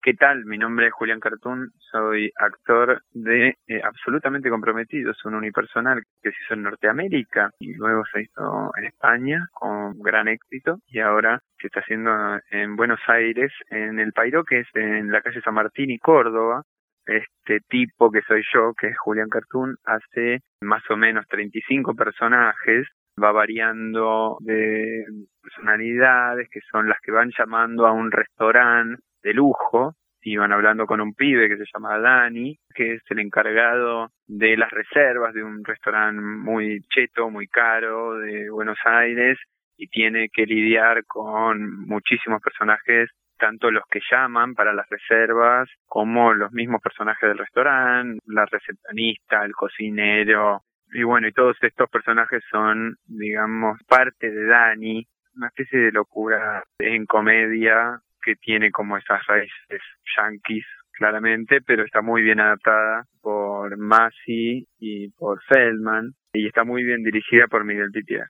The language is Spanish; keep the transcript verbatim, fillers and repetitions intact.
¿Qué tal? Mi nombre es Julián Cartoon, soy actor de eh, Absolutamente Comprometido, es un unipersonal que se hizo en Norteamérica y luego se hizo en España con gran éxito y ahora se está haciendo en Buenos Aires, en El Pairó, que es en la calle San Martín y Córdoba. Este tipo que soy yo, que es Julián Cartoon, hace más o menos treinta y cinco personajes, va variando de personalidades que son las que van llamando a un restaurante de lujo y van hablando con un pibe que se llama Dani, que es el encargado de las reservas de un restaurante muy cheto, muy caro de Buenos Aires, y tiene que lidiar con muchísimos personajes, tanto los que llaman para las reservas como los mismos personajes del restaurante, la recepcionista, el cocinero, y bueno, y todos estos personajes son, digamos, parte de Dani, una especie de locura en comedia que tiene como esas raíces yanquis, claramente, pero está muy bien adaptada por Masi y por Feldman, y está muy bien dirigida por Miguel Pitié.